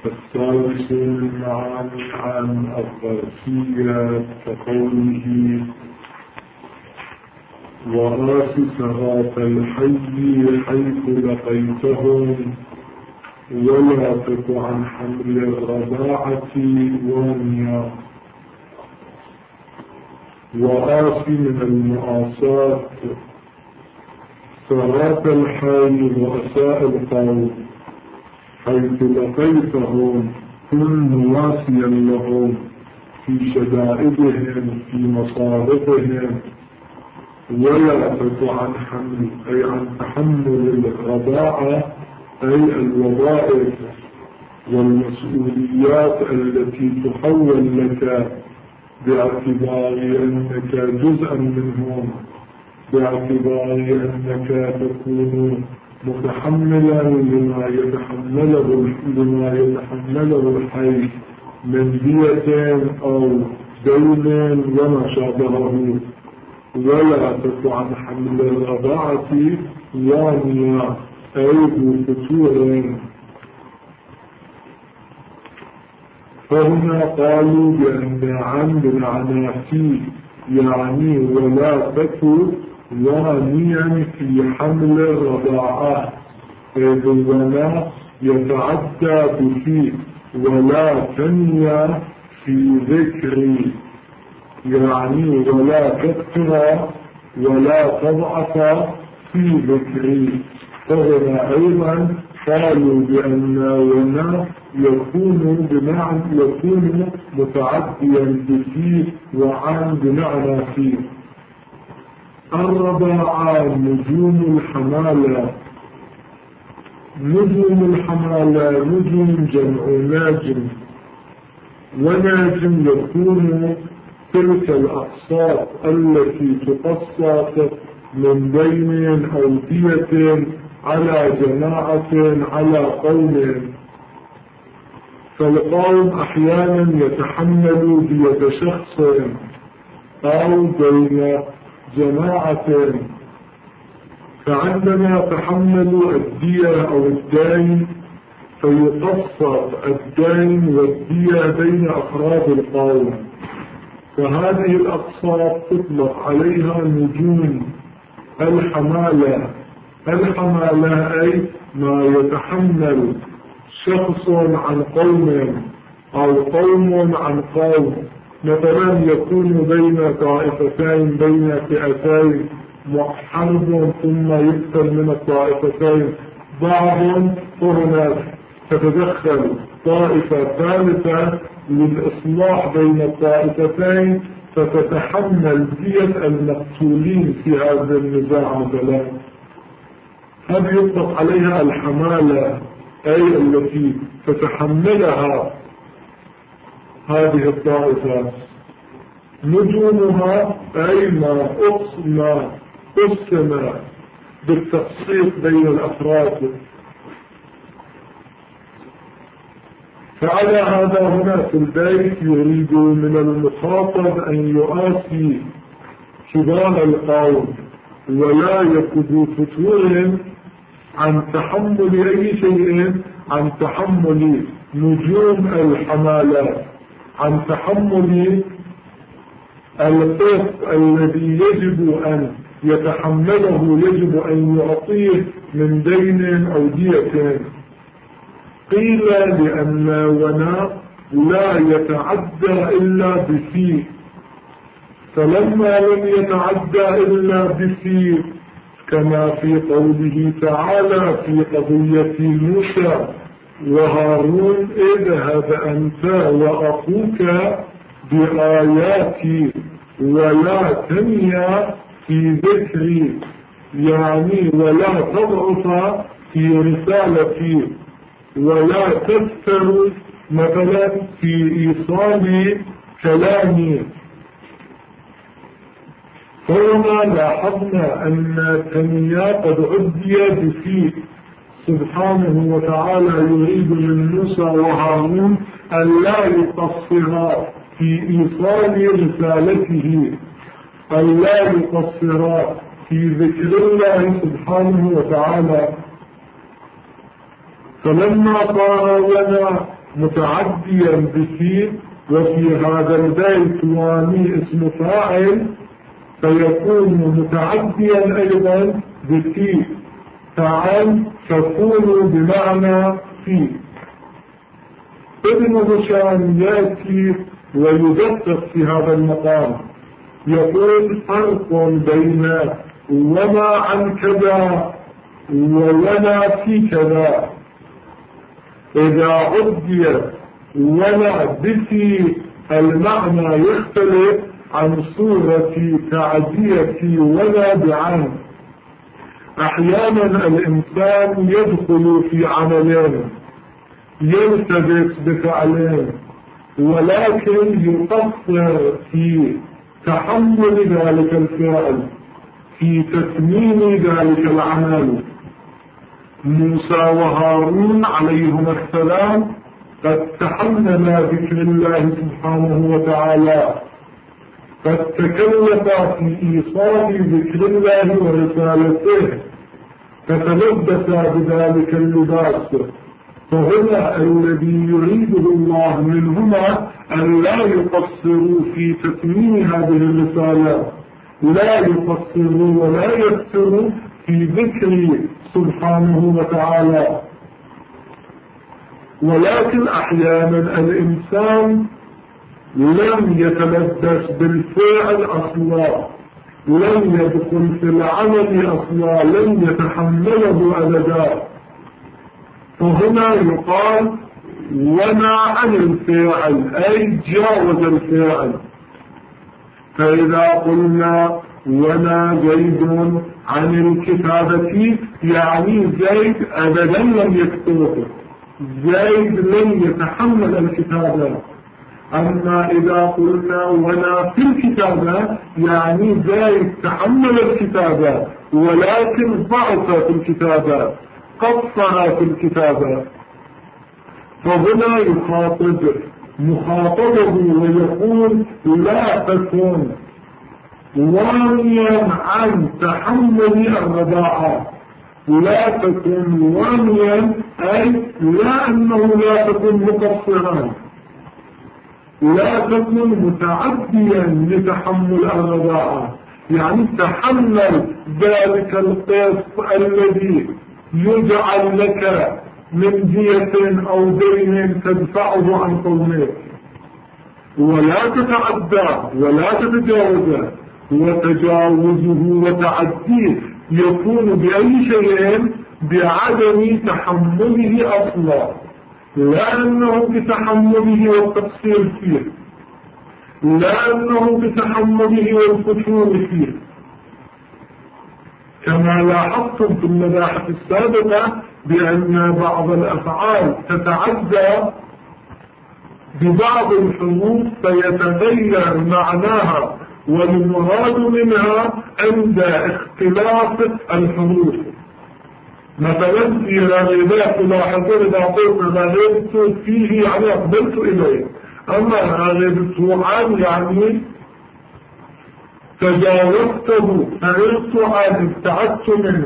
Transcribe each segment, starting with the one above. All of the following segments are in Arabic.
الثالث من معاني عن الظرفية كقوله وآت صراط الحي حيث لقيتهم ولا تك عن حمل الرضاعة وانيا. وآت من المآسات صراط الحي رؤساء القوم حيث لقيتهم كن مواسيا لهم في شدائدهم في مصارفهم. ولا تك عن حمل أي عن تحمل الرضاعة أي الوظائف والمسؤوليات التي تحول لك باعتبار أنك جزءا منهم، باعتبار أنك تكون متحملا لما يتحمله الحي من دية أو دين وما شابهه. ولا تك عن حمل الرضاعة وانيا أي بفتور. فهنا قالوا بأن عن بمعنى في يعني ولا تك وانيا في حمل الرضاعة، إذ ولا يتعدى بفي ولا تنيا في ذكر، يعني ولا تكثر ولا تضعف في ذكر. فهنا أيضا قالوا بأن ونا يكون متعديا بفي وعن بمعنى في. الرضاعة نجوم الحمالة. نجوم الحمالة نجوم جمع ناجم، وناجم يكون تلك الأقساط التي تقسط من دين أو دية على جماعة على قوم. فالقوم أحيانا يتحمل دية شخص أو دين جماعة، فعندما تحملوا الدية أو الدين فيقسط الدين والدية بين أفراد القوم. فهذه الأقساط تطلق عليها نجوم الحمالة. الحمالة أي ما يتحمل شخص عن قوم أو قوم عن قوم. مثلا يكون بين طائفتين بين فئتين حرب ثم يقتل من الطائفتين بعض، فهناك تتدخل طائفة ثالثة للإصلاح بين الطائفتين فتتحمل دية المقتولين في هذا النزاع مثلا. هذه يطلق عليها الحمالة أي التي تتحملها هذه الطائفة. نجومها أي ما أقسم بالتقسيط بين الأفراد. فعلى هذا هنا في البيت يريد من المخاطب أن يؤاسي كبار القوم ولا يكد فتور عن تحمل أي شيء، عن تحمل نجوم الحمالات، عن تحمل القسط الذي يجب أن يتحمله، يجب أن يعطيه من دين أو دية. قيل لأن ونا لا يتعدى إلا بفي، فلما لم يتعدى إلا بفي كما في قوله تعالى في قضية موسى وهارون اذهب أنت وأخوك بآياتي ولا تنيا في ذكري، يعني ولا تضعف في رسالتي ولا تكثر مثلا في إيصال كلامي. فهنا لاحظنا أن تنيا قد عدي بفي. سبحانه وتعالى يريد من موسى وهارون أن لا يقصرا في إيصال رسالته، أن لا يقصرا في ذكر الله سبحانه وتعالى. فلما قارنا متعديا بفي، وفي هذا البيت واني اسم فاعل، فيكون متعديا أيضا بفي. تعال تكون بمعنى في. ابن هشام يأتي ويدقق في هذا المقام، يقول فرق بين وما عن كذا ولا في كذا. إذا عدي ولا بفي المعنى يختلف عن صورة تعدية ولا بعن. أحيانا الإنسان يدخل في عملين، يلتبس بفعلين، ولكن يقصر في تحمل ذلك الفعل، في تتميم ذلك العمل. موسى وهارون عليهما السلام قد تحملا ذكر الله سبحانه وتعالى، قد تكلفا في إيصال ذكر الله ورسالته، فتلبسا بذلك اللباس. فهنا الذي يريده الله منهما أن لا يقصروا في تتميم هذه الرسالة، لا يقصروا ولا يكثروا في ذكر سبحانه وتعالى. ولكن أحيانا الإنسان لم يتلبس بالفعل أصلا، لم يدخل في العمل أصلا، لم يتحمله أبدا، فهنا يقال ونع عن الفعل، أي جاوز الفعل. فإذا قلنا ونع زيد عن الكتابة، يعني زيد أبدا لم يكتبه، زيد لم يتحمل الكتابة. أما إذا قلنا ونع في الكتابة، يعني زيد تحمل الكتابة ولكن ضعف في الكتابة، قصر في الكتابة. فهنا يخاطب مخاطبه ويقول لا تكن وانيا عن تحمل الرضاعة، لا تكن وانيا أي لا أنه لا تكن مقصرا، لا تكن متعديا لتحمل الرضاعة، يعني تحمل ذلك القسط الذي يجعل لك من دية أو دين تدفعه عن قومك، ولا تتعدى ولا تتجاوز. وتجاوزه وتعديه يكون بأي شيء؟ بعدم تحمله أصلا، لا أنه بتحمله والتقصير فيه، لا أنه بتحمله والفتور فيه. كما لاحظتم في المباحث السابقة بأن بعض الأفعال تتعدى ببعض الحروف فيتغير معناها والمراد منها عند اختلاف الحروف. مثلا في راغبات تلاحظون إذا قلت راغبت فيه يعني أقبلت إليه، أما راغبت عن يعني تجاوزته، فعلت عن ابتعدت منه.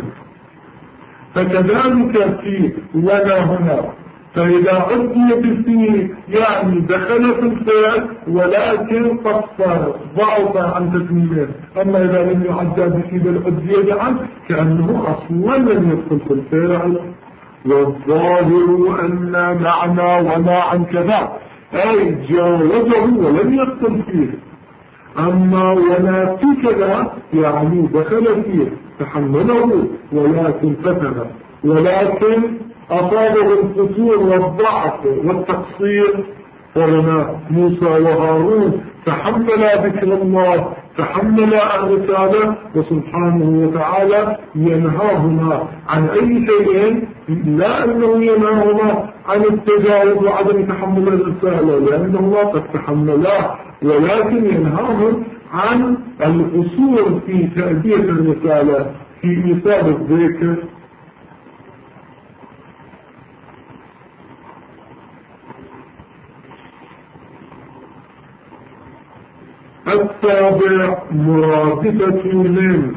فكذلك في ولا هنا، فإذا عدي فيه يعني دخل في الفعل ولكن قصر ضعف عن تتميمه. أما إذا لم يعدى فيه بل عدي عنه كأنه أصلا لم يدخل في الفعل. والظاهر أن معنى وما عن كذا أي جاوزه ولم يدخل فيه. أما ولا في كذا يعني دخل فيه تحمله ولكن فتن، ولكن أصابه الفتور والضعف والتقصير. فهنا موسى وهارون تحملا ذكر الله، تحملا الرسالة، وسبحانه وتعالى ينهاهما عن أي شيء، لا أنه ينهاهما عن التجاوز وعدم تحمل الرسالة لأنهما قد تحملا، ولكن ينهاهم عن القصور في تأدية الرسالة، في إيصال الذكر. السابع مرادفة من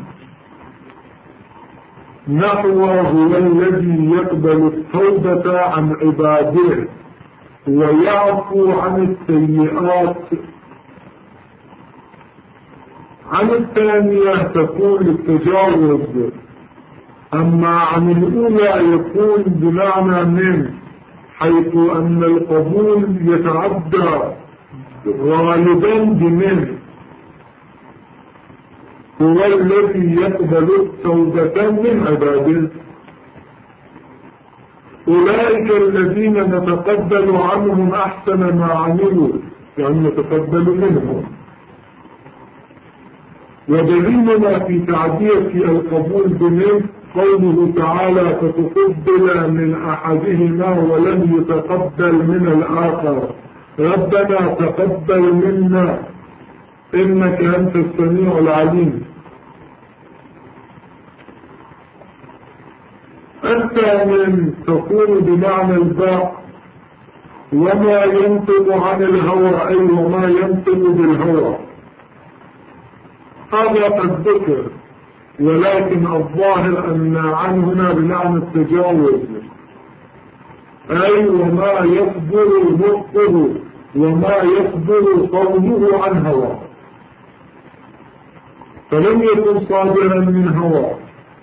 نحو هو الذي يقبل التوبة عن عباده. ويعفو عن السيئات. عن الثانية تكون التجاوز، أما عن الأولى يكون بمعنى من، حيث أن القبول يتعدى غالبا بمن، هو الذي يقبل التوبة من عباده. أولئك الذين نتقبل عنهم أحسن ما عملوا، يعني نتقبل منهم. ودليلنا في تعدية القبول بمن قوله تعالى فتقبل من أحدهما ولم يتقبل من الآخر ربنا تقبل منا إنك أنت السميع العليم. الثامن تكون بمعنى الباء، وما ينطق عن الهوى، أي وما ينطق بالهوى. هذا قد ذكر، ولكن الظاهر أن عن هنا بمعنى التجاوز، أي وما يصدر نطقه وما يصدر قوله عن هوى، فلم يكن صادرا من هوى.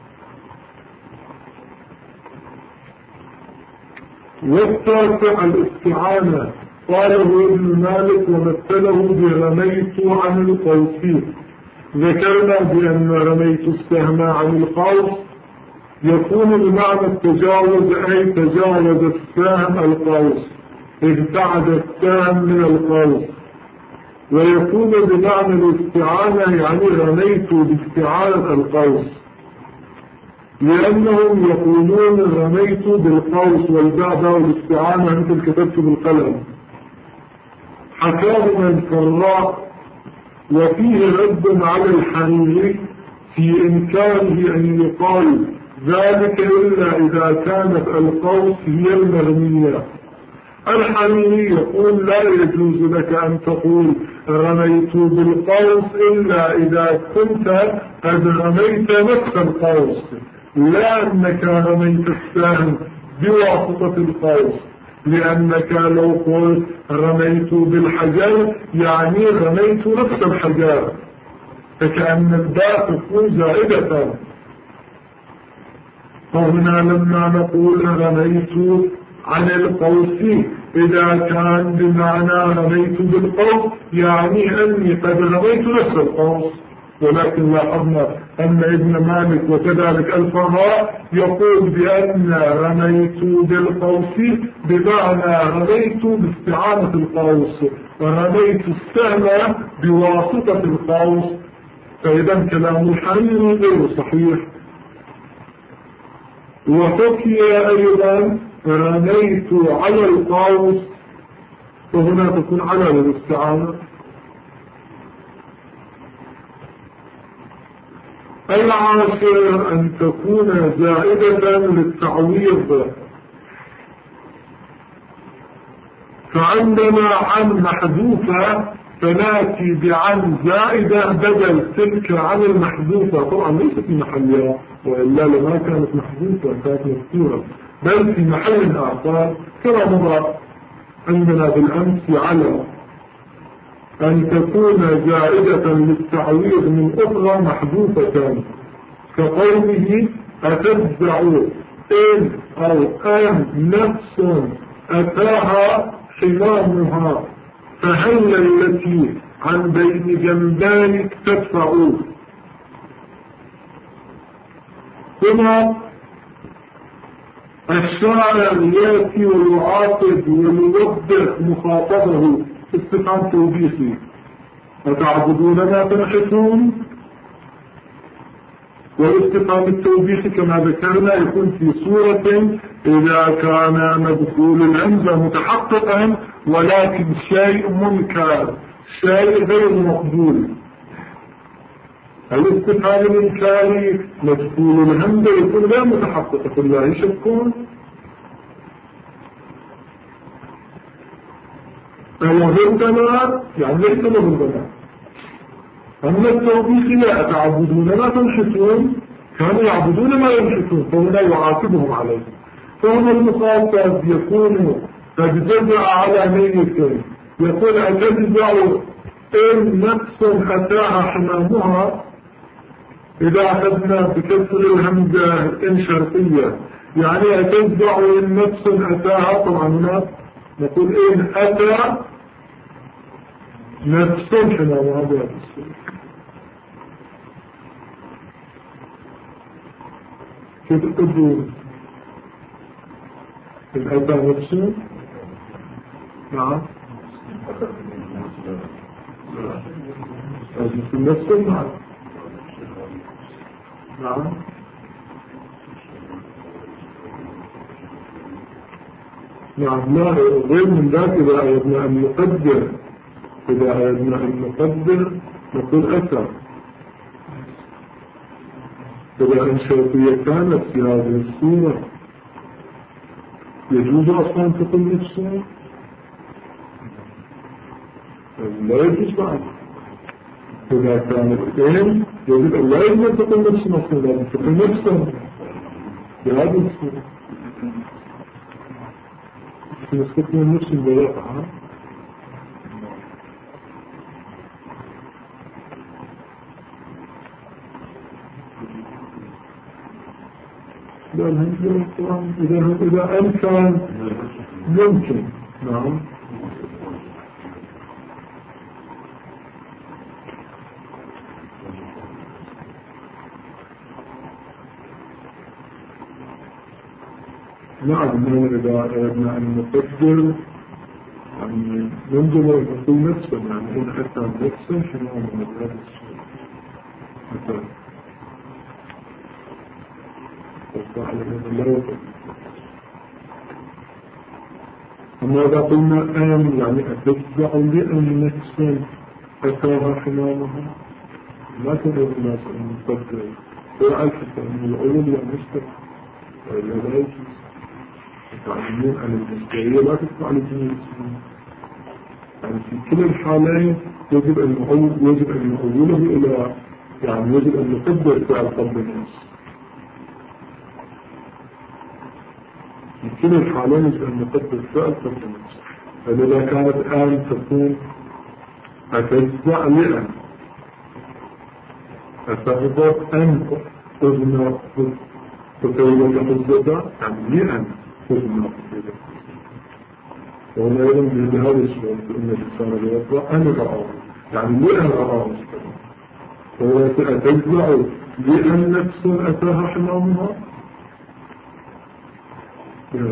والتاسع الاستعانة، قاله ابن مالك ومثله برميت عن القوس. ذكرنا بأن رميت السهم عن القوس يكون بمعنى التجاوز، أي تجاوز السهم القوس، ابتعد السهم من القوس. ويكون بمعنى الاستعانة، يعني رميت باستعانة القوس، لأنهم يقولون رميت بالقوس والبعد والاستعانة مثل كتبت بالقلم. حكاه من فراء، وفيه رد على الحريري في إمكانه أن يقال ذلك إلا إذا كانت القوس هي المرمية. الحريري يقول لا يجوز لك أن تقول رميت بالقوس إلا إذا كنت قد رميت نفس القوس، لا أنك رميت السهم بواسطة القوس، لأنك لو قلت رميت بالحجر يعني رميت نفس الحجر، فكأن الباء تكون زائدة. فهنا لما نقول رميت عن القوس إذا كان بمعنى رميت بالقوس يعني أني قد رميت نفس القوس. ولكن لاحظنا أن ابن مالك وكذلك الفراء يقول بأن رميت بالقوس بمعنى رميت باستعانة القوس، ورميت السهم بواسطة القوس، فإذا كلام الحريري غير صحيح. وحكي أيضا رميت على القوس، وهنا تكون على الاستعانة. العاشر أن تكون زائدة للتعويض، فعندنا عن محذوفة فناتي بعن زائدة بدل تلك عن المحذوفة، طبعا ليست في محلها، وإلا لما كانت محذوفة كانت مذكورة، بل في محل آخر كما مضى عندنا بالأمس على أن تكون زائدة للتعويض من أخرى محذوفة، كقوله أتبع إن أو أن نفس أتاها حمامها فهل التي عن بين جنبانك تدفع. ثم الشاعر يأتي ويعاقب ويوضح مخاطبه استفهام توبيخي، أتعبدون ما تنحتون. والاستفهام التوبيخي كما ذكرنا يكون في صورة إذا كان مدخول الهمزة متحققا ولكن شيء منكر، شيء غير مقبول. الاستفهام الإنكاري مدخول الهمزة يكون غير متحقق، في الله شكون أوهرتنا يعني ليس مهرتنا. أما التوبيخ لا أتعبدون ما تنحتون، كانوا يعبدون ما ينحتون، فهنا يعاقبهم عليه. فهنا المخاطب يكون فتجزع على نيتين. يقول أتجزع إن نفس أتاها حمامها، إذا أخذنا بكسر الهمزة إن شرطية، يعني أتجزع إن نفس أتاها. طبعا هنا نقول إن أتى نفس حمامها بهذا السورة. كيف تقول إن أتى نفس؟ نعم نفس المعنى. نعم نعم. لا غير من ذلك. إذا أردنا أن نقدر نقول أتى. إذا إن شرطية كانت في هذه الصورة يجوز أصلا أن تقول نفسه؟ لا يجوز بعد. إذا كانت إن يجب أن لا يجب أن تقول نفسه مصنوع، لازم تقول نفسه في هذه الصورة. نستخدم النفس بواقعها. لا الهمزة القرآن إذا أمكن يمكن. نعم نعم. إذا أردنا أن نقدر يعني ننظر نقول نفسه، يعني إن حتى نفسه شنو من هذا الشيء مثلا وصح لنا الله. أما إذا قلنا آن يعني أتجزع لأن نفسا أتاها حمامها، ما تدعو الناس أن نقدر وعلى أن العلم لا مستقر وإلا لا يجوز. تعلمون أن المستقية لا تدفع لجميع السنين. يعني في كل الحالين يجب أن نؤوله إلى، يعني يجب أن نقدر فعل قلب الناس. في كل الحالين يجب أن نقدر فعل قلب الناس. فإذا كانت آن تكون أتجزع لأن أتغضب أن أذن تتولى لحظة، يعني لأن أذن تتولى. وهنا أيضا بهذا السؤال إن الإنسان يوضع أن رأى، يعني لأن رأى وهو أتجزع لأن نفس أتاها حمامها بهذا.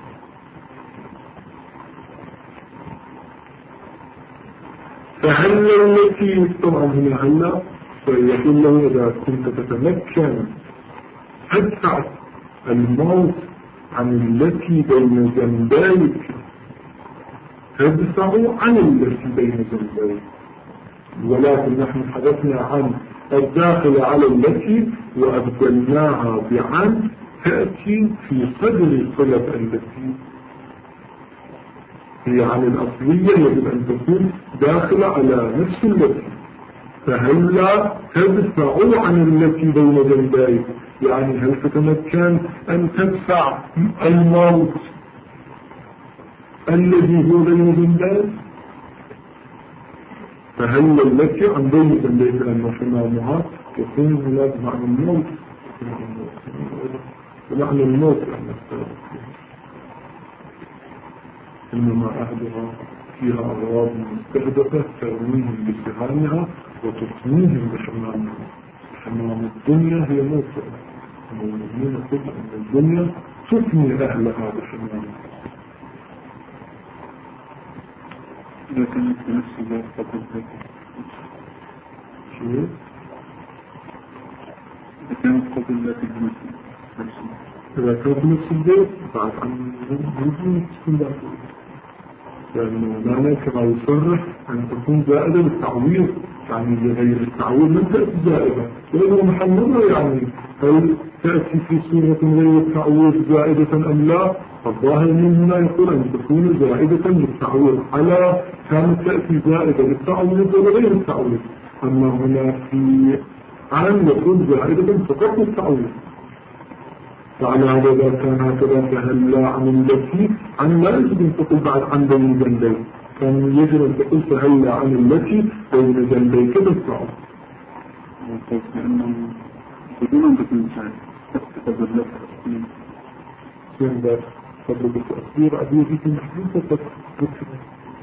فهل التي طبعا هنا هلا فيقول له إذا كنت تتمكن تدفع الموت عن التي بين جنبيك تدفع عن التي بين جنبيك، ولكن نحن حدثنا عن الداخل على التي وأبدلناها بعن تأتي في صدر صلة التي هي عن الأصلية، يجب أن تكون داخلة على نفس التي. فهل لا تدفع عن التي بين جنبيك، يعني هل تتمكن أن تدفع الموت الذي هو بين جنبيك؟ فهل التي عن بين جنبيك لأن حمامها يكون هناك معنى الموت، ومعنى الموت إنما أهلها فيها أغراض مستهدفة ترميهم بسهامها وتقنيهم بحمامها. حمام الدنيا هي موتى، المؤمنين يقول أن الدنيا تثني أهلها بحمامها. إذا كانت بنفس الله فقط ذلك شو؟ إذا كانت قبل الله بنفس الله، إذا كانت بنفس البيت بعد عن يجب تكون بعد، لأنه معنى كما يصرح أن تكون زائدة بالتعويض، يعني لغير التعويض من تأتي زائدة، لأنه محمدها يعني هل تأتي في صورة غير التعويض زائدة أم لا؟ الظاهر من هنا يقول أن تكون زائدة للتعويض على كانت تأتي زائدة للتعويض وغير التعويض. أما هنا في عام يقول زائدة فقط للتعويض، وعلى هذا إذا كان هكذا فهلا عن التي عن لا يجب أن تقول بعد عن بين جنبيك، كان يجب أن تقول فهلا عن التي بين جنبيك بالصعب. لأنه بدون أن تكون سعيد تقبل لك سين ذات قبل بالتأثير أبيه في محدودة تكون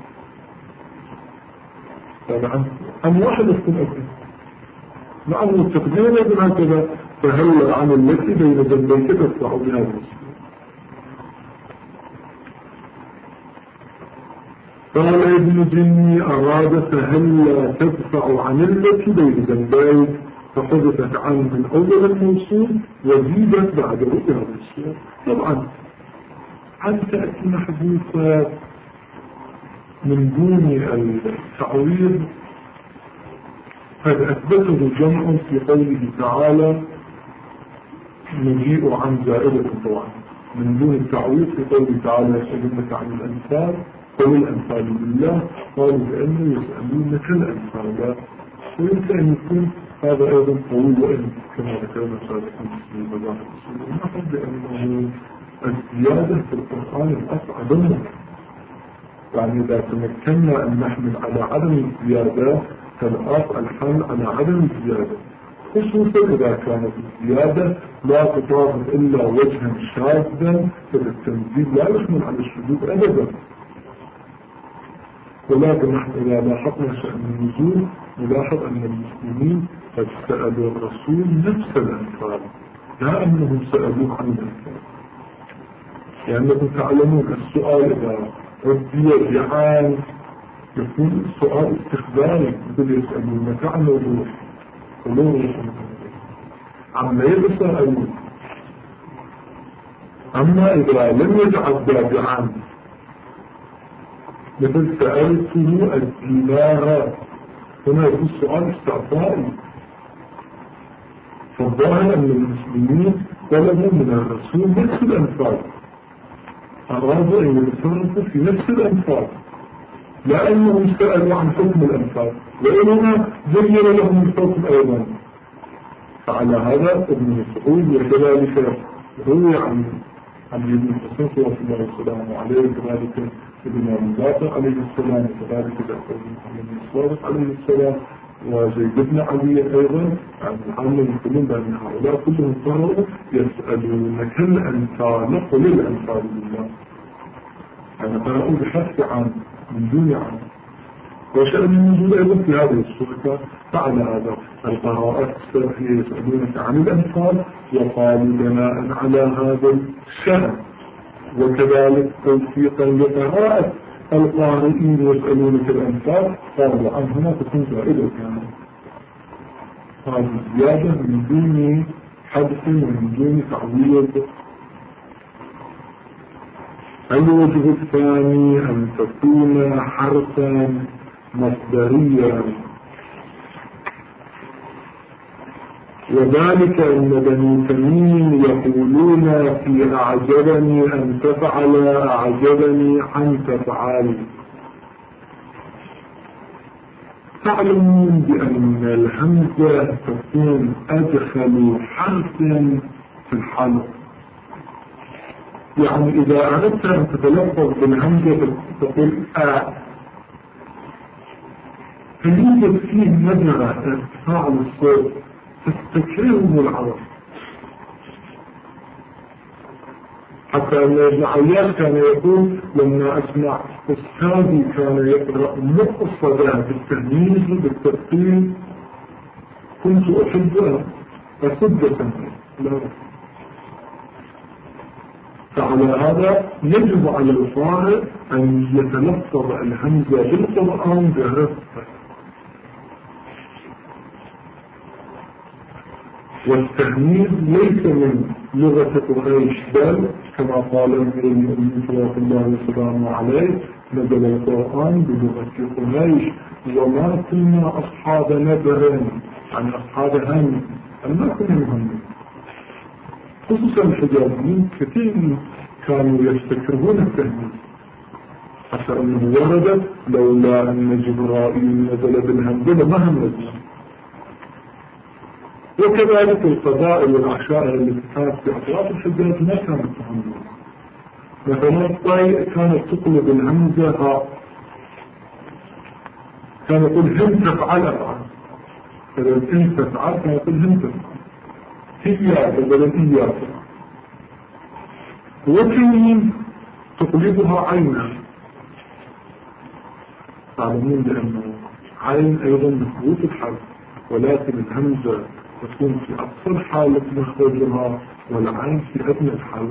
طبعا عن واحد يكون أبيه مع أن التقدير يجب هكذا فهلا عن التي بين جنبيك تطلع بهذا الشيء. قال ابن جني أراد فهلا تدفع عن التي بين جنبيك فحدثت عنه من أول الموصول وزيدت بعد هذا الشيء. طبعا عن تأتي محذوفة من دون التعويض قد أثبته جمع في قوله تعالى نجيء عن زائدة طبعا من دون التعويض في قوله تعالى يسألونك عن الأنفال قل الأنفال بالله قالوا بأنه يسألونك الأنفال ويمكن أن يكون هذا أيضا طويل وإن كما ذكرنا سابقا في المباحث ونحن بأنه الزيادة في القرآن الأصعب منه، يعني إذا تمكنا أن نحمل على عدم الزيادة فالآخ الحمل على عدم الزيادة، خصوصا إذا كانت الزيادة لا تطابق إلا وجها شاذا فالتنزيل لا يحمل على الشذوذ أبدا. ولكن نحن إذا لاحظنا شأن النزول نلاحظ أن المسلمين قد سألوا الرسول نفس الأنفال لا أنهم سألوه عن الأنفال، لأنكم تعلمون السؤال إذا ردي بعان يكون السؤال استخباري مثل يسألونك عن الروح عما يتساءلون. أما إذا لم يجعل بعان مثل سألته الدينار هنا يكون السؤال استعطائي. فالظاهر أن المسلمين طلبوا من الرسول نفس الأنفال، أرادوا أن يتصرفوا في نفس الأنفال لأنهم سألوا عن حكم الأنفال وإنما زين لهم الحكم أيضا. فعلى هذا ابن مسعود وكذلك روي عن ابن حسين صلى الله عليه وسلم كذلك ابن أبي عليه السلام وكذلك جعفر بن محمد بن الصادق عليه السلام وزيد بن علي أيضا عن محمد يقولون بأن هؤلاء كلهم صاروا يسألونك الأنفال قل الأنفال بالله، يعني قرأوا بحث عن من دون عن وشأن النزول أيضا في هذه الصورة. فعلى هذا القراءات السلفية يسألونك عن الأنفال وقالوا بناء على هذا الشأن وكذلك توفيقا لقراءة القارئين يسألونك الأنفال قالوا عنهما تكون زائدة يعني هذه زيادة من دون حدث ومن دون تعويض. الوجه الثاني أن تكون حرفا مصدريا، وذلك أن بني تميم يقولون في أعجبني أن تفعل أعجبني أن تفعل. تعلمون بأن الهمزة تكون أدخل حرف في الحلق، يعني إذا أردت أن تتلفظ بالهمزة تقول فيوجد فيه نزرة ارتفاع الصوت تستكره العرب، حتى أن ابن عياش كان يقول لما أسمع أستاذي كان يقرأ مقصدا بالتهميز وبالترتيب كنت أحب أن أسد سمعي. فعلى هذا يجب على القارئ أن يتلفظ الهمزة بالقرآن برفق، والتهميز ليس من لغة قريش بل كما قال أمير المؤمنين صلى الله وسلم عليه نزل القرآن بلغة قريش وما كنا أصحاب نبر عن أصحاب هم ما كنا مهمين. خصوصا الحجازيين كثير كانوا يستكرهون التهميز حتى أنه ورد لولا أن جبرائيل نزل بالهمزة ما هم نزل. وكذلك القبائل والعشائر اللي كانت في أطراف الحجاز ما كانت تهمل. مثلا الطي كانت تقلب الهمزة هاء، كان يقول هم تفعل أفعل، فلو إن تفعل كان يقول هم تفعل، هي بدل إياك. وكين تقلبها عينا، تعلمون بأنه عين أيضا مثبوت الحرف، ولكن الهمزة تكون في أقصى حالة مخرجها والعين في أدنى الحالة.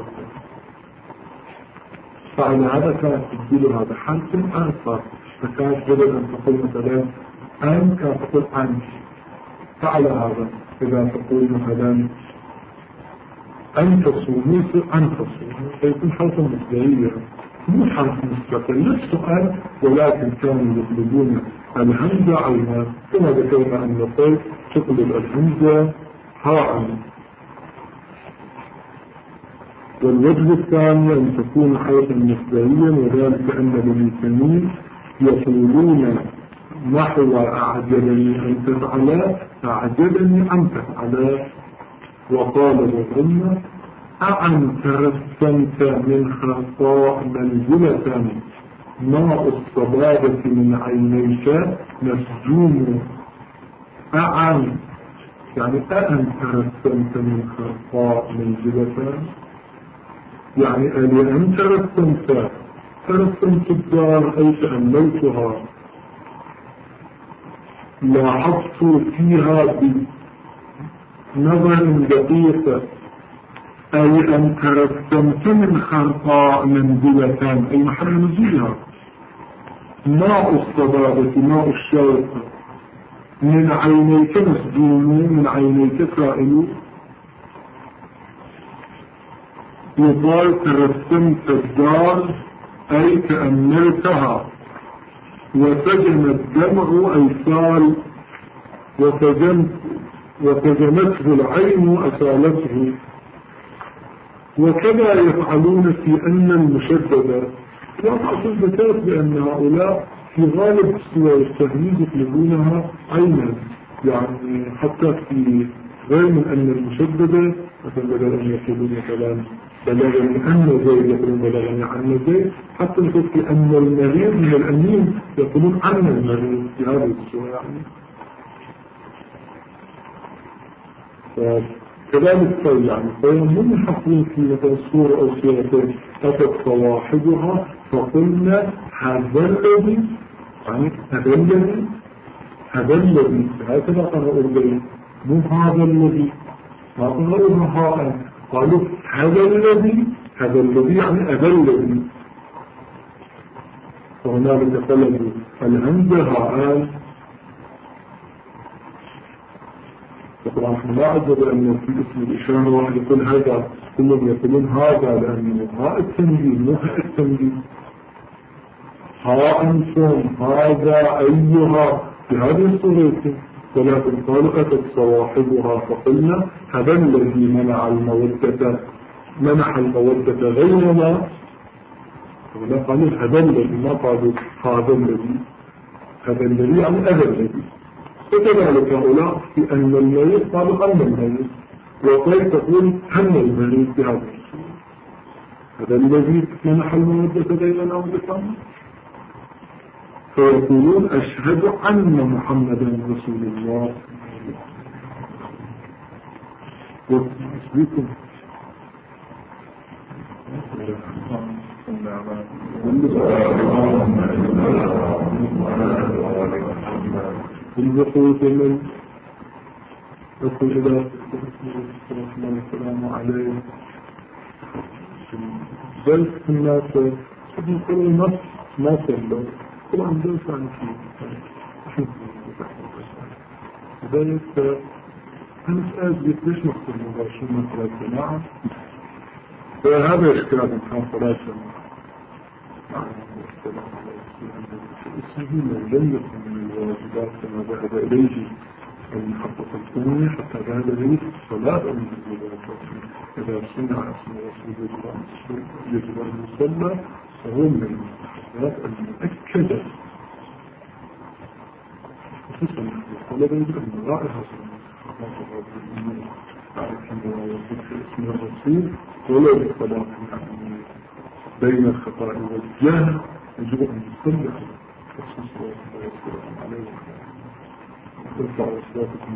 فعلى هذا كانت تبدلها بحرف آخر، فكانت بدل أن تقول مثلا أن كانت تقول أنت. فعلى هذا إذا تقول مثلا أن تصوموا أن تصوموا فيكون حرفا مصدريا مو حرف مستقل للسؤال، ولكن كانوا يطلبون الهمزة عينا، كما ذكرنا أن الطيب تقلب الهمزة هاء. والوجه الثاني أن تكون حرفا مصدريا، وذلك أن بني تميم يقولون نحو أعجبني أن تفعل أعجبني أن تفعل، وقال لهم أأنت رسمت من خطاء منزلة ماء الصبابة من عينيك مسجوم. أأنت يعني أأنت رسمت من خطاء منزلة، يعني أنت رسمت الدار أي تأملتها، لاحظت فيها بنظر دقيق، أي أنت رسمت من خرقاء منزلة أي محل نزولها، ماء الصبابة ماء الشوق من عينيك مسجون من عينيك سائل. يقال ترسمت الدار أي تأملتها، وسجن الدمع أي سال، وسجنته العين أسالته. وكذا يفعلون في أن المشددة لا تعطي الزكاة، بأن هؤلاء في غالب الصور التهميد يطلبونها عينا، يعني حتى في غير من أن المشددة مثلا بدل أن يقولون مثلا بلغني أن زيد يقولون بلغني عن زيد، حتى نقول في أن المريض من الأمين يقولون عن المريض في هذه الصورة يعني. كذلك يعني فيهم يحصلون في مثلا صورة أو صورتين أتت صواحبها فقلنا هذا الذي يعني هذا الذي هكذا قرأوا البيت، مو هذا الذي ما قرأوا هاء، قالوا هذا الذي يعني هذا الذي، فهنالك طلبوا الهمزة هاء. طبعا احنا لا عجب أن في اسم الإشارة واحد يقول هذا، كلهم يقولون هذا لأنه هاء التنبيه مو هاء التنبيه، ها أنتم هذا أيها في هذه الصورة، ولكن قالوا أتت صواحبها فقلنا هذا الذي منح المودة غيرنا، ولا قالوا هذا الذي، ما قالوا هذا الذي يعني هذا الذي. وكذلك هؤلاء في أن المريض قالوا أن المريض، وقال تقول أن المريض في هذا الصورة، هذا الذي منح المودة غيرنا وبطانه. فيقولون أشهد أن محمدا رسول الله. وأسبيكم بالبقوة من يقول إذا السلام عليه بل الناس يقول الناس ما سلوا طبعا ده كان فيه لذلك أنا سأجد ليش نقصد مباشر مثل الجماعة، فهذا إشكال كان ثلاثة اسمه من جملة من الواجبات كما ذهب إليه المحقق الثاني، حتى ذهب إليه صلاة من الواجبات. إذا سمع اسم رسول الله يجب أن يصلى فهو من المستحبات المؤكدة، خصوصا الطلبة يجب أن رائعة اسم الرسول ولا بالصلاة بين الخطأ والجهل يجب أن يصلح الرسول صلى الله عليه وسلم ترفع أصواتكم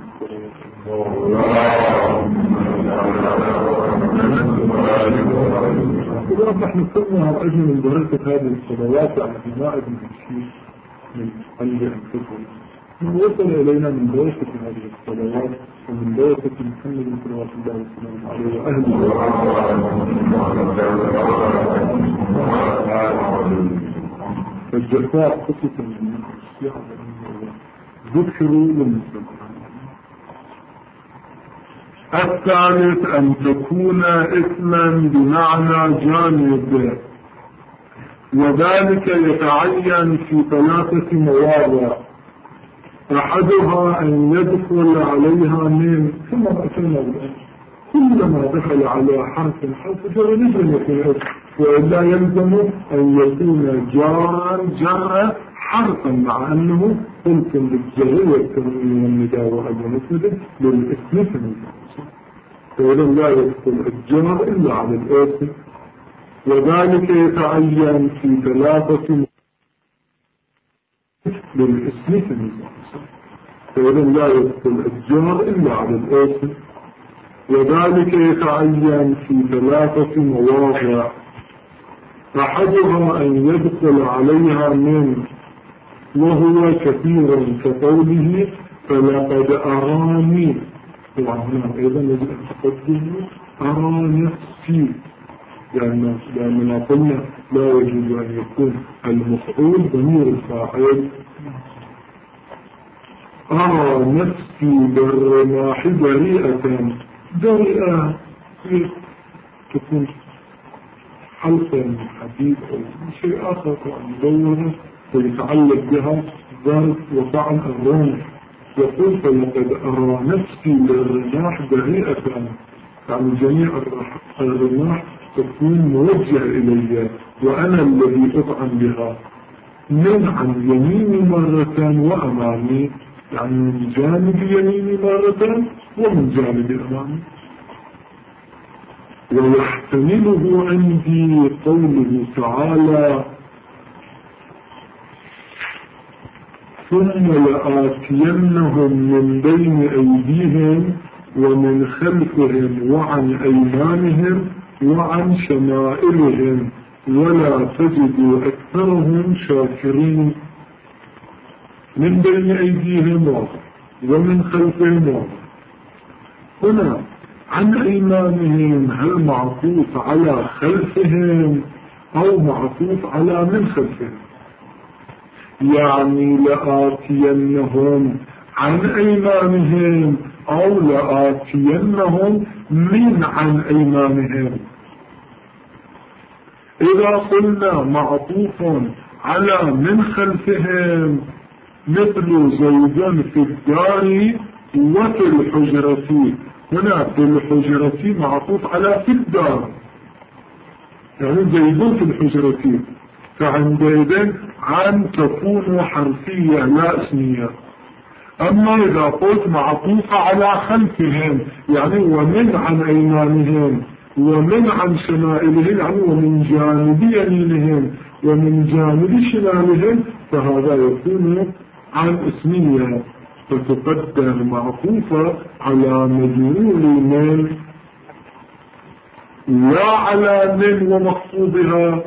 بالصلاة نحن صرنا على أجل من بركة هذه الصلوات على بناء ابن الشيخ من قلب أنفسهم وصل إلينا من بركة هذه الصلوات ومن بركة محمد صلى الله عليه وسلم وأهله فالجفاء خصوصا من الشيعة ذكروا للمسلمين. الثالث أن تكون إثما بمعنى جانب، وذلك يتعين في 3 مواضع. أحدها أن يدخل عليها من ثم أتينا بالأمر كلما دخل على حرف جر نجم يكون وإلا يلزم أن يكون جارا حرفا مع أنه قلت للجر والتنوين والنداء وهذا مسند للاسم فإذا لا يدخل الجار إلا على الاسم، وذلك يتعين في 3 للاسم فإذا لا يدخل الجار إلا على الاسم، وذلك يتعين في 3 مواضع. أحدها أن يدخل عليها من، وهو كثير كقوله فلقد أراني، وهنا أيضا يجب أن تقدم أرى نفسي، لأننا قلنا لا يجب أن يكون المفعول ضمير الفاعل. أرى نفسي بالرماح بريئة، بريئة تكون حلقة من حديد أو شيء آخر مدورة ويتعلق بها ظرف وفعل الرمح. يقول فلقد أرى نفسي بالرماح بريئة، يعني جميع الرماح تكون موجهة إلي وأنا الذي أطعم بها، من عن يميني مرة وأمامي، يعني من جانب يميني مرة ومن جانب أمامي. ويحتمله عندي قوله تعالى ثم لآتينهم من بين أيديهم ومن خلفهم وعن أيمانهم وعن شمائلهم ولا تجد أكثرهم شاكرين. من بين أيديهم ومن خلفهم، هنا عن أيمانهم هل معطوف على خلفهم أو معطوف على من خلفهم؟ يعني لآتينهم عن أيمانهم أو لآتينهم من عن أيمانهم. إذا قلنا معطوف على من خلفهم مثل زوجان في الدار وفي الحجرة، هنا في الحجرة معطوف على في الدار، يعني زيدون في الحجرة، فعندئذ عن تكون حرفية لا اسمية. أما إذا قلت معطوفة على خلفهم يعني ومن عن أيمانهم ومن عن شمائلهم، يعني ومن جانب يمينهم ومن جانب شمالهم، فهذا يكون عن اسمية، فتقدر معطوفة على مجرور من لا على من ومقصودها.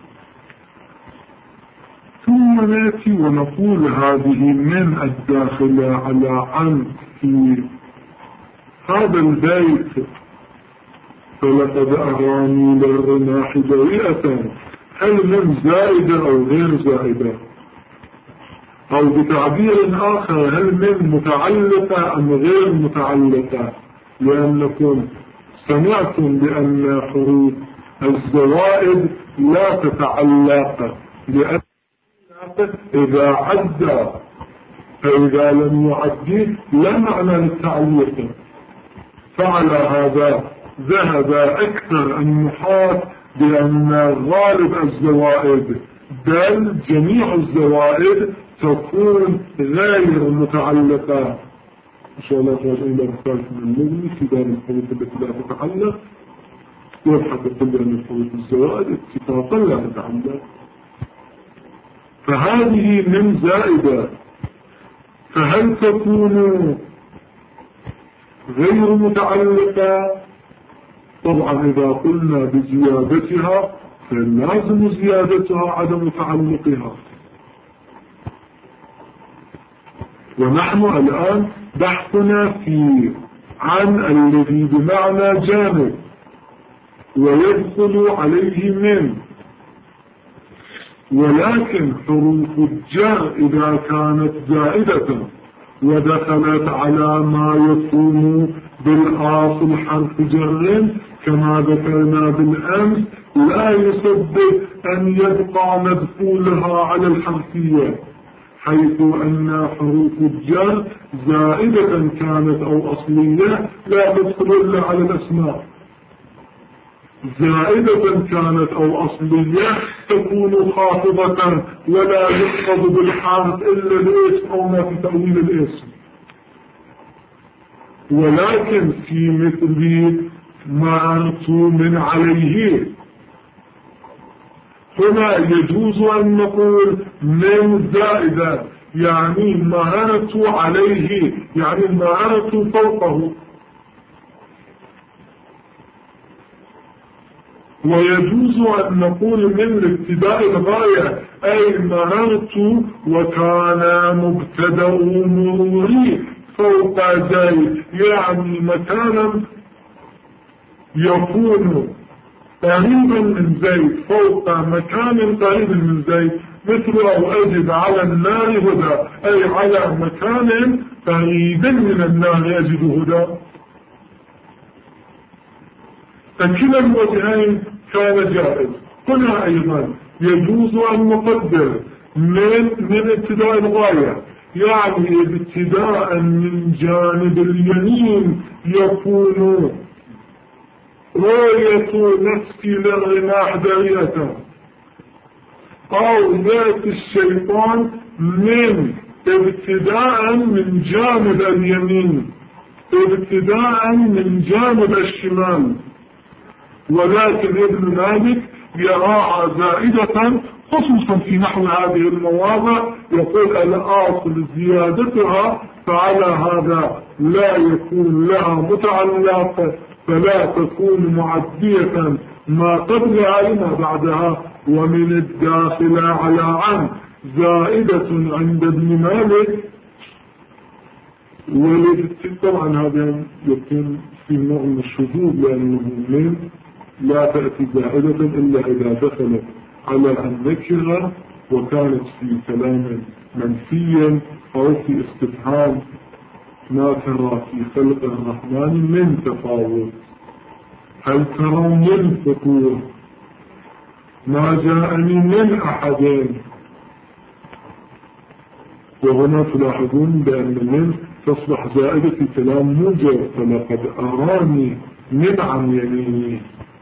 ثم نأتي ونقول هذه من الداخلة على عن في هذا البيت فلقد أراني للرماح بريئة، هل من زائدة أو غير زائدة؟ أو بتعبير آخر هل من متعلقة أم غير متعلقة؟ لأنكم سمعتم بأن حروف الزوائد لا تتعلق، لأن إذا عدى فإذا لم يعد لا معنى للتعليق. فعلى هذا ذهب أكثر النحاة بأن غالب الزوائد بل جميع الزوائد تكون غير متعلقة، إن شاء الله راجعين إلى مثال من المغني في دار الحروف التي لا تتعلق، يبحث يقول أن الحروف الزوائد اتفاقا لا تتعلق، فهذه من زائدة. فهل تكون غير متعلقة؟ طبعا إذا قلنا بزيادتها فلازم زيادتها عدم تعلقها. ونحن الآن بحثنا عن الذي بمعنى جانب ويدخل عليه من، ولكن حروف الجر إذا كانت زائدة ودخلت على ما يكون بالأصل حرف جر كما ذكرنا بالأمس لا يسبب أن يبقى مدخولها على الحرفية، حيث أن حروف الجر زائدة كانت أو أصلية لا تدخل إلا على الأسماء، زائدة كانت أو أصلية تكون خافضة ولا يحفظ بالحرف إلا الاسم أو ما في تأويل الاسم. ولكن في مثل مرسوم عليه هنا يجوز أن نقول من زائدة، يعني مررت عليه، يعني مررت فوقه. ويجوز أن نقول من الابتداء الغاية، أي مررت وكان مبتدأ مروري فوق زيد، يعني مكانا يكون قريبا من زيد فوق مكان قريب من زيد، مثل أو أجد على النار هدى، أي على مكان قريب من النار أجد هدى. فكلا الوجهين كان جائز. هنا أيضا يجوز أن نقدر من ابتداء الغاية، يعني ابتداء من جانب اليمين يكون رؤية نفسي للرماح دارية، أو يأتي الشيطان من ابتداء من جانب اليمين، ابتداء من جانب الشمال. ولكن ابن مالك يراها زائدة خصوصا في نحو هذه المواضع، يقول الأصل زيادتها، فعلى هذا لا يكون لها متعلق، فلا تكون معدية ما قبلها لما بعدها. ومن الداخل على عن زائدة عند ابن مالك، طبعا هذا يكون في نوع من الشذوذ، لأنه من لا تأتي زائدة إلا إذا دخلت على النكرة وكانت في كلام منفيا أو في استفهام، ما ترى في خلق الرحمن من تفاوت، هل ترون من فتور، ما جاءني من أحد. وهنا تلاحظون بأن من تصبح زائدة في كلام موجب، فلقد أراني من عن يميني.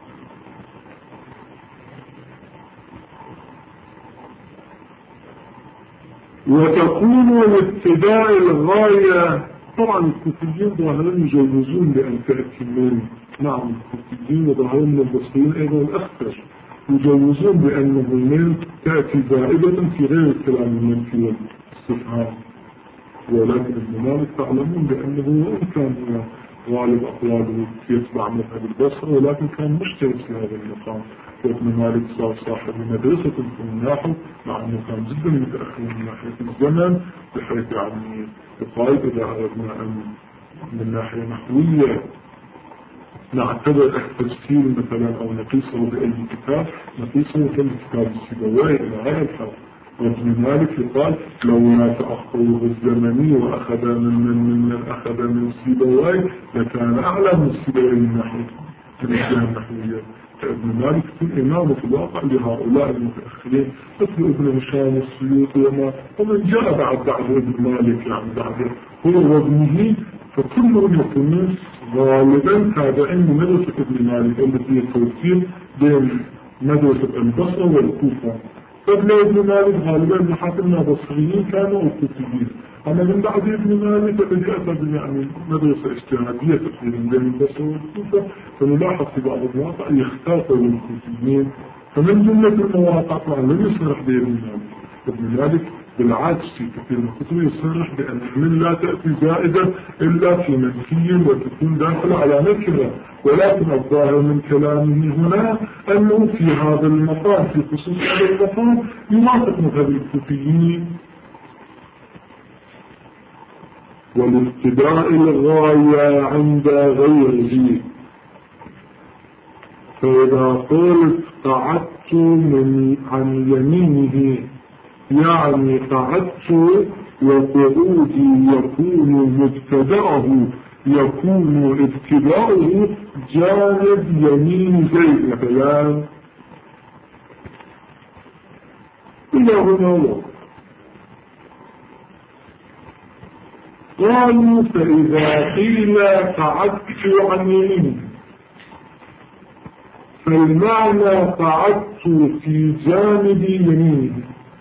وتكون الابتداء الغاية. طبعا الكوفيين ظاهرين يجوزون بأن تأتي من، نعم الكوفيين ظاهرين من البصريين أيضا الأخفش يجوزون بأنه من تأتي زائدة في غير الكلام المنفي والاستفهام. ولكن ابن مالك تعلمون بأنه وإن كان غالب أقواله يتبع مذهب البصرة، ولكن كان مجتهد في هذا المقام. وابن مالك صار صاحب مدرسة في النحو، مع أنه كان جدا متأخر من ناحية الزمن، بحيث يعني يقال إذا أردنا أن من ناحية نحوية نعتبر التفسير مثلا أو نقيسه بأي كتاب، نقيسه كالكتاب السيبويه إلى هذا الحد. وابن مالك يقال لو ما تأخره الزمني وأخذ من أخذ من السيبويه لكان أعلى من السيبويه من ناحية الأشياء النحوية. ابن مالك يكون إمامه في الواقع لهؤلاء المتأخرين مثل ابن هشام السيوطي ومن جاء بعد ابن مالك، يعني بعد هو وابنه، فكلهم يكونون غالبا تابعين مدرسة ابن مالك التي هي التوفيق بين مدرسة البصرة والكوفة. قبل ابن مالك غالبا ابن حاتم البصريين كانوا كوفيين، أما من بعد ابن مالك الذي أتى يعني مدرسة اجتهادية تقريبا بين البصرة والكوفة، فنلاحظ في بعض المواقع يختاطوا الكوفيين، فمن جملة المواقع طبعا لم يصرح بابن مالك. ابن مالك بالعكس في كثير من الكتب يصرح بأن من لا تأتي زائدة إلا في منفي وتكون داخلة على نكرة، ولكن الظاهر من كلامه هنا أنه في هذا المقام في خصوص هذا المقام يوافق مذهب الكوفيين. والابتداء الغاية عند غيره، فإذا قلت قعدت عن يمينه يعني قعدت وقعودي يكون مبتدأه يكون ابتداؤه جانب يمين زيد مثلا إلى هنا. قالوا فإذا قيل قعدت عن يمينه فالمعنى قعدت في جانب يمينه،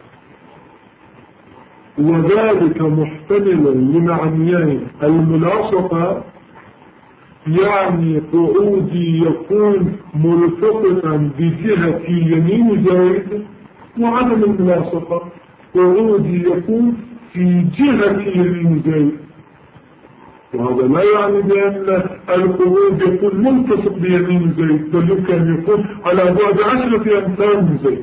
وذلك محتمل لمعنيين: الملاصقة يعني قعودي يكون ملتقطا بجهة يمين زيد، وعدم الملاصقة قعودي يكون في جهة يمين زيد. وهذا لا يعني بأن القعود يكون ملتصق بيمين زيد، بل يمكن أن يكون على بعد 10 أمتار من زيد.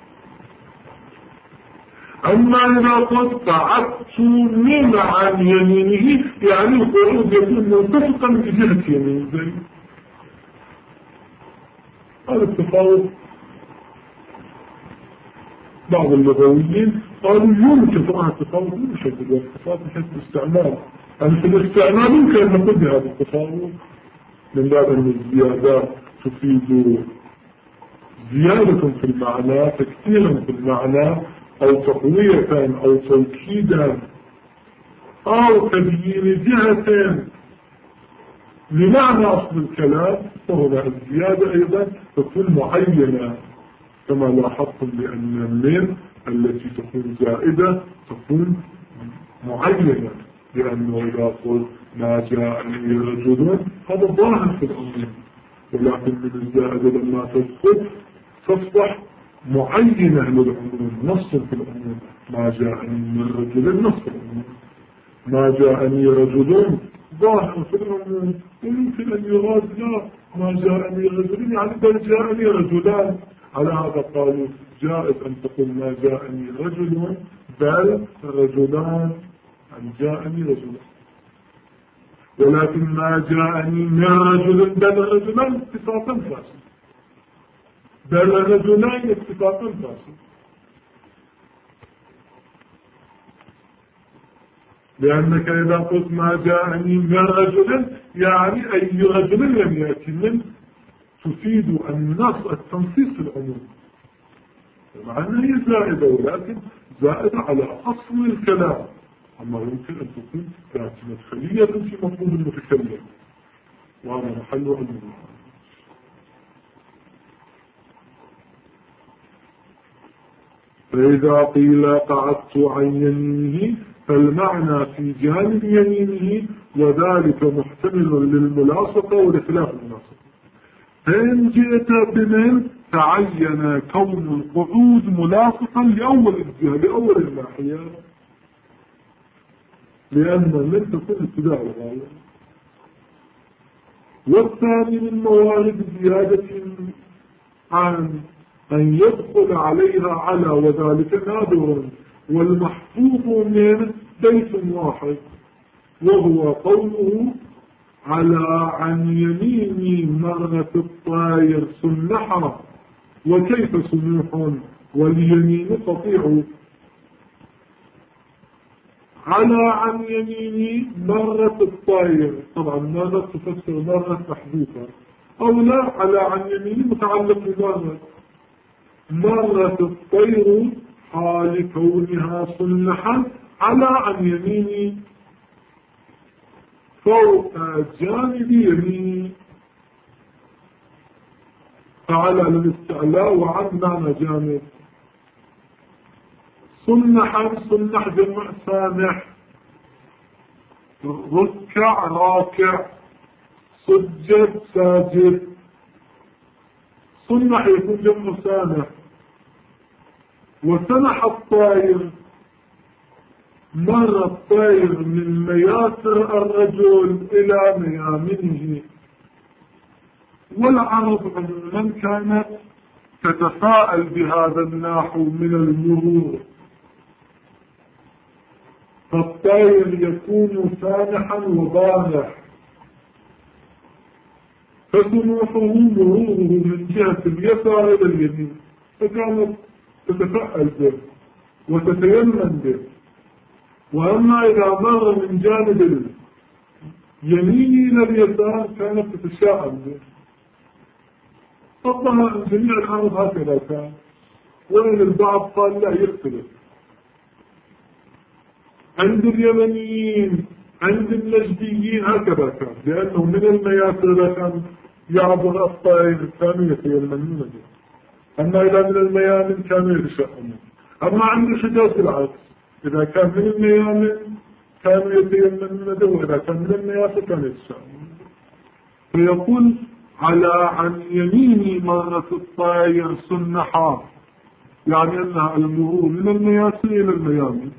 أما إذا قد قعدت من عن يمينه يعني القعود يكون ملتصقا بجهة يمين زيد. هذا التفاوت بعض اللغويين قالوا يمكن طبعا التفاوت من شكل والتفاوت من حيث الاستعمال، في الاستعمال يمكن أن نقول بهذا التفاوت من باب أن الزيادات تفيد زيادة في المعنى، تكثيرا في المعنى، أو تقوية أو توكيدا أو تبيين جهة لمعنى أصل الكلام، فهنا الزيادة أيضا تكون معينة، كما لاحظتم بأن المين التي تكون زائدة تكون معينة، لأنه إذا قلت ما جاءني رجل هذا ظاهر في الأمر، ولكن من الزائدة لما تدخل تصبح معينة للعموم، نص في العموم. ما جاءني من رجل نص العموم، ما جاءني رجل ظاهر في العموم، ويمكن أن يراد لا ما جاءني رجل يعني بل جاءني رجلان. على هذا قالوا جائز أن تقول ما جاءني رجل بل رجلان، أن جاءني رجلان، ولكن ما جاءني من رجل بل رجلان اتفاقا فاسد، بل رجلان اتفاقا فاسد، لأنك إذا قلت ما جاءني من رجل يعني أي رجل لم يأتي من تفيد النص التنصيص في العموم، مع أنها هي زائدة، ولكن زائدة على أصل الكلام. أما يمكن أن تكون ذات مدخلية في مفهوم المتكلم، وهذا محل علم. فإذا قيل قعدت عن يمينه فالمعنى في جانب يمينه، وذلك محتمل للملاصقة ولخلاف الملاصقة. فإن جئت بمن تعين كون القعود ملاصقا لأول الجهة لأول الناحية، لأن من تكون ابتداء الغاية. والثاني من موارد زيادة عن أن يدخل عليها على، وذلك نادر، والمحفوظ من بيت واحد، وهو قوله على عن يميني مرة الطائر سنحة، وكيف سنوح واليمين قطيع. على عن يميني مرة الطائر، طبعا مرة تفسر مرة محذوفة، أو لا على عن يميني متعلق بمرة. مرة الطير حال كونها صنحا على عن يميني فوق جانب يميني، فعلى الاستعلاء وعن معنى جانب. صنح جمع سامح، ركع راكع، سجد ساجد. صنح يكون جمع سامح. وسنح الطائر، مر الطائر من مياسر الرجل إلى ميامنه. والعرب عموما كانت تتفاءل بهذا النحو من المرور، فالطائر يكون سانحا وبانح، فسنوحه مروره من جهة اليسار إلى اليمين، فكانت تتفاءل به وتتيمم به. وأما إذا مر من جانب اليمين إلى اليسار كانت تتشاءم به. طبعا جميع العرب هكذا كان، وإن البعض قال لا يختلف. عند اليمنيين عند النجديين هكذا كان، لأنه من المياسر إذا كان يعبر الطائر كانوا يتيممون به، أما إذا من الميامن كانوا يتشاءمون. أما عند الحجاز العكس، إذا كان من الميامن كانوا يتيممون به، وإذا كان من المياسر كانوا يتشاءمون. فيقول على عن يميني مرت الطائر سنحا، يعني أنها المرور من المياسر إلى الميامن.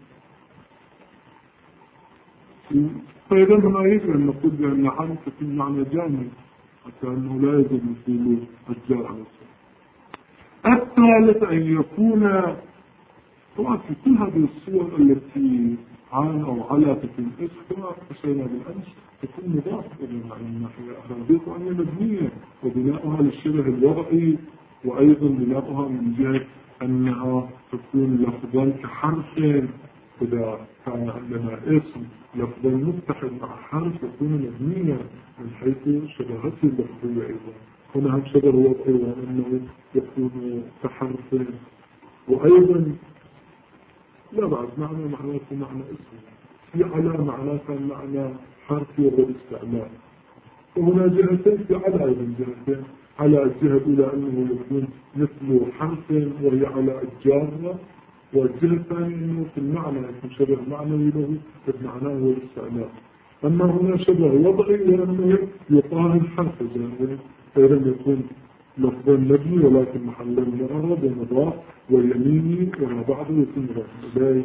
فإذا ما يجب أن نقول بأن عن تكون معنى جامد، حتى أنه لا يجب مثل الجار على السلام. الثالث أن يكون طبعا في كل هذه الصور التي عن أو على تكون اسم كما أشينا بالأمس تكون مضافة إلى معنى الناحية أخرجيك وأن مبنية، وبناؤها للشبه الوضعي، وأيضا بناؤها من جهة أنها تكون لفظا كحرف. إذا كان عندنا اسم لفظا متحد مع حرف يكون مبنيا من حيث شبهته اللفظية. أيضا هنا هم شبه وضعي وأنه يكون كحرف. وأيضا لا بعد معنى اسم في على معناه كان معنى حرف والاستعمال. وهنا جهتين في على أيضا جهتين، على الجهة إلى أنه يكون مثل حرف وهي على الجارة، والجهة الثانية أنه في المعنى يكون شبه معنوي له بمعناه هو الاستعمال. أما هنا شبه وضعي لأنه يقارن حرف جانبي، فإذا يكون لفظا مبني ولكن محلا معرب ومضاف ويميني وما بعده يكون مضاف إليه.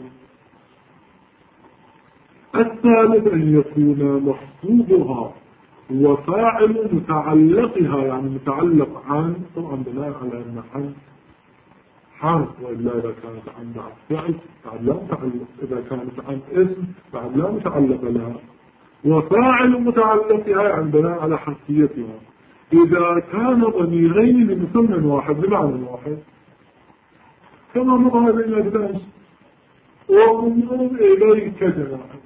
الثالث أن يكون مخفوضها وفاعل متعلقها، يعني متعلق عن، طبعا بناء على أن عن حرف، وإلا إذا كانت عن بعد فعل بعد لا متعلق، إذا كانت عن اسم بعد لا متعلق لها. وفاعل متعلقها يعني بناء على حرفيتها. إذا كان ضميرين لمسمى واحد بمعنى واحد كما مضى بين الدرس، وانظر إليك جناحك،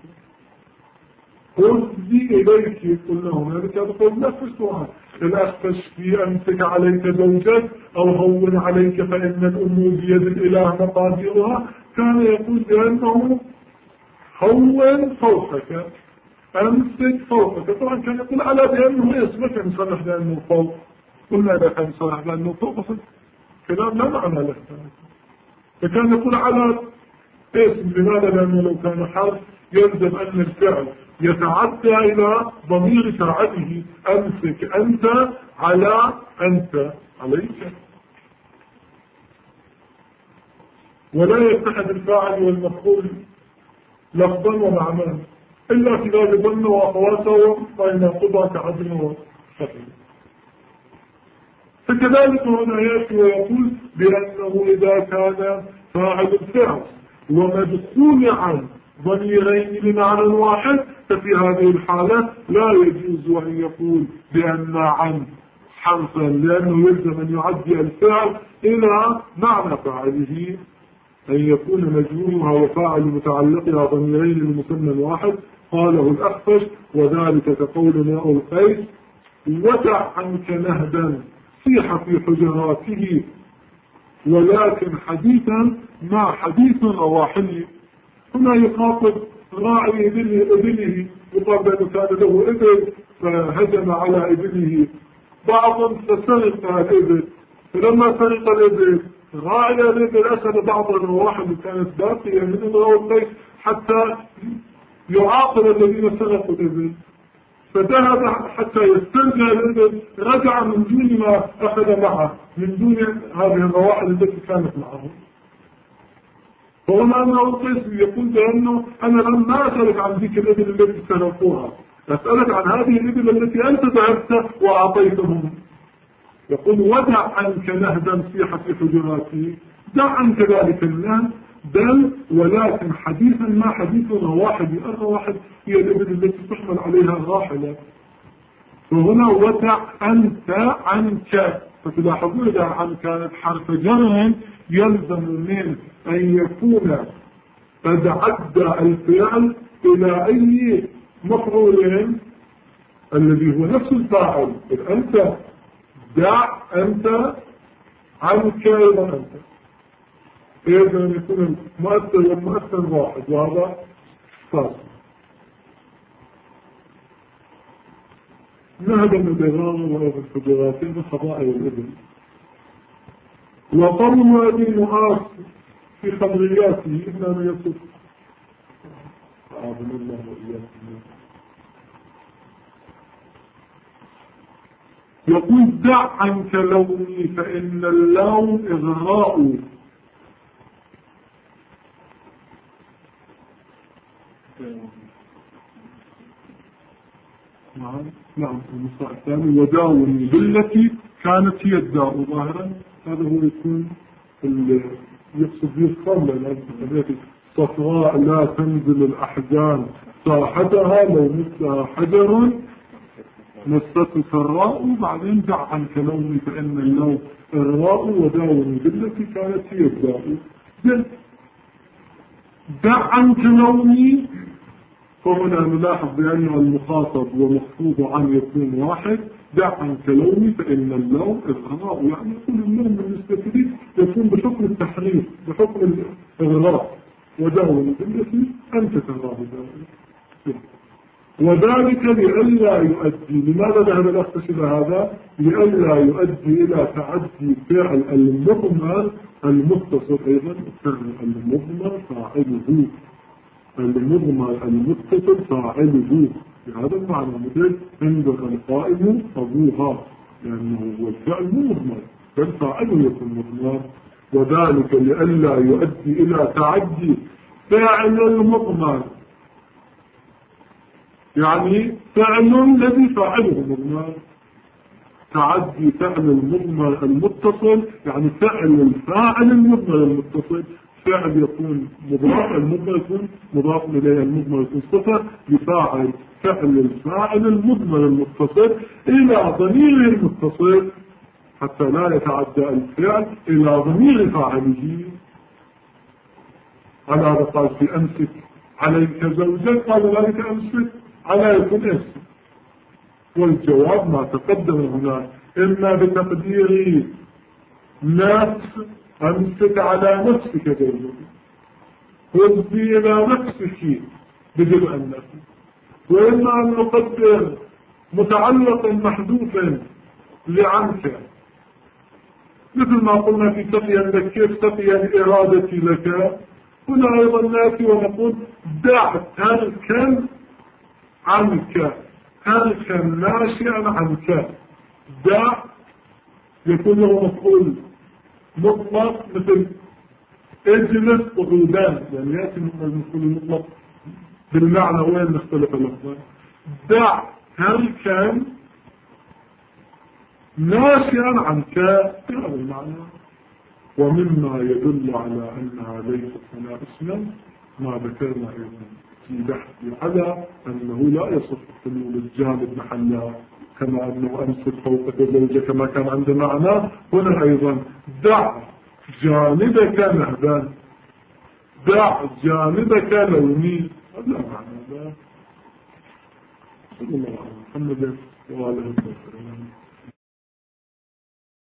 خذي إليك قلنا هنالك تقول نفس السؤال، الأخفش في أمسك عليك زوجك أو هون عليك فإن الأمور بيد الإله مقاديرها. كان يقول بأنه هون فوقك، أمسك فوقك. طبعا كان يقول على بأنه اسمك نصرح بأنه فوق، قلنا إذا كان نصرح بأنه فوق كلام لا معنى له. فكان يقول على اسم، لماذا؟ لأنه لو كان حرف يلزم أن الفعل يتعدى إلى ضمير فاعله، أمسك أنت على أنت عليك، ولا يتحد الفاعل والمفعول لفظا ومعنى إلا في ذلك ظن وأخواتهم فإن قضى كعدل وخفي. فكذلك هنا يأتي ويقول بأنه إذا كان فاعل الفعل ومدخول عن ضميرين بمعنى واحد، ففي هذه الحالة لا يجوز أن يقول بأن عن حرفا، لأنه يلزم أن يعدي الفعل إلى معنى فاعله، أن يكون مجموعها وفاعل متعلقها ضميرين لمسمى واحد. قاله الأخفش وذلك كقول ماء القيس ودع عنك نهدا صيح في حجراته ولكن حديثا مع حديث رواحلي. هنا يخاطب راعي ابنه، يقال بأنه كان له ابن فهجم على ابنه بعضا فسرق الابن، فلما سرق الابن راعي الإبل أخذ بعض الرواح اللي كانت باقية من امرأة القيس حتى يعاقب الذين سرقوا الإبل، فذهب حتى يسترجع الإبل، رجع من دون ما أخذ معه، من دون هذه الرواح التي كانت معه. فهنا امرأة القيس يقول بأنه أنا لما أسألك عن ذيك الإبل التي سرقوها، أسألك عن هذه الإبل التي أنت ذهبت وأعطيتهم. يقول ودع عنك نهدا سيحة حجراتي، دع عنك ذلك النهد، بل ولكن حديثا ما حديثنا واحد، الرواحد هي الإبل التي تحمل عليها الراحلة. فهنا ودع أنت عنك، فتلاحظون إذا عن كانت حرف جر يلزم من أن يكون قد عدى الفعل إلى أي مفعول الذي هو نفس الفاعل. أنت دع أنت عنك أيضا أنت، إذا يكون المؤثر والمؤثر واحد، وهذا فاصل. نهدم الإغرام وأغر الحجراتين وخضائر الإبل. وقوم أبي معاص في خبرياته إنما يصف أعظم الله وإياكم. يقول دع عنك لومي فإن اللوم إغراء. نعم المصطلح الثاني وداوني بالتي كانت هي الداء ظاهرا، هذا هو يكون يقصد به الصلة، لأن صفراء لا تنزل الأحزان صاحتها لو مثلها حجر مسته الراء، وبعدين دع عنك لومي فإن اللوم الراء وداوني بالتي كانت هي الداء. دع عنك لومي، فهنا نلاحظ بأن المخاطب ومخفوض عن يكون واحد. دع عنك لومي فإن اللوم الغراء، يعني يكون اللوم بالنسبة لي يكون بحكم التحريف، بحكم الغراء، وداوني بالتي أنت تراه داوني. وذلك لئلا يؤدي، لماذا ذهب الأختص إلى هذا؟ لئلا يؤدي إلى تعدي فعل المضمر المتصل. أيضا فعل المضمر فاعله، المضمر المتصل فاعله بهذا المعنى، مثل عندك القائم أبوها، لأنه هو الفعل مضمر بل فاعله يكون مضمر. وذلك لئلا يؤدي إلى تعدي فعل المضمر، يعني فعل الذي فاعله مضمر، تعدي فعل المضمر المتصل، يعني فعل الفاعل المضمر المتصل، فعل يكون مضاف، المضمر يكون مضاف إليه، المضمر يكون صفة لفاعل، فعل الفاعل المضمر المتصل إلى ضمير المتصل حتى لا يتعدى الفعل إلى ضمير فاعله. على هذا قال في أمسك عليك زوجك، قال ذلك أمسك على يكون اسم. والجواب ما تقدم هنا، إما بتقدير نفس أمسك على نفسك زوجك، وابدي إلى نفسك بدل النفس، وإما أن نقدر متعلق محذوف لعنك، مثل ما قلنا في تقيا لك كيف تقيا إرادتي لك، هنا أيضا نأتي ونقول دع تركا عنك، تركا ناشئا عنك. دع يكون له مفعول مطلق مثل اجلس قعودان، يعني يأتي المفعول المطلق بالمعنى وين نختلف اللفظ. دع تركا ناشئا عنك هذا المعنى. ومما يدل على أنها ليست هنا اسما ما ذكرنا أيضا في بحث على أنه لا يصف حلول الجانب محلها، كما أنه أمسك فوقك زوجك كما كان عند معنى، هنا أيضا دع جانبك نهبا، دع جانبك لوني، هذا معنى ذا. صلى الله عليه وسلم وعلى آله وسلم.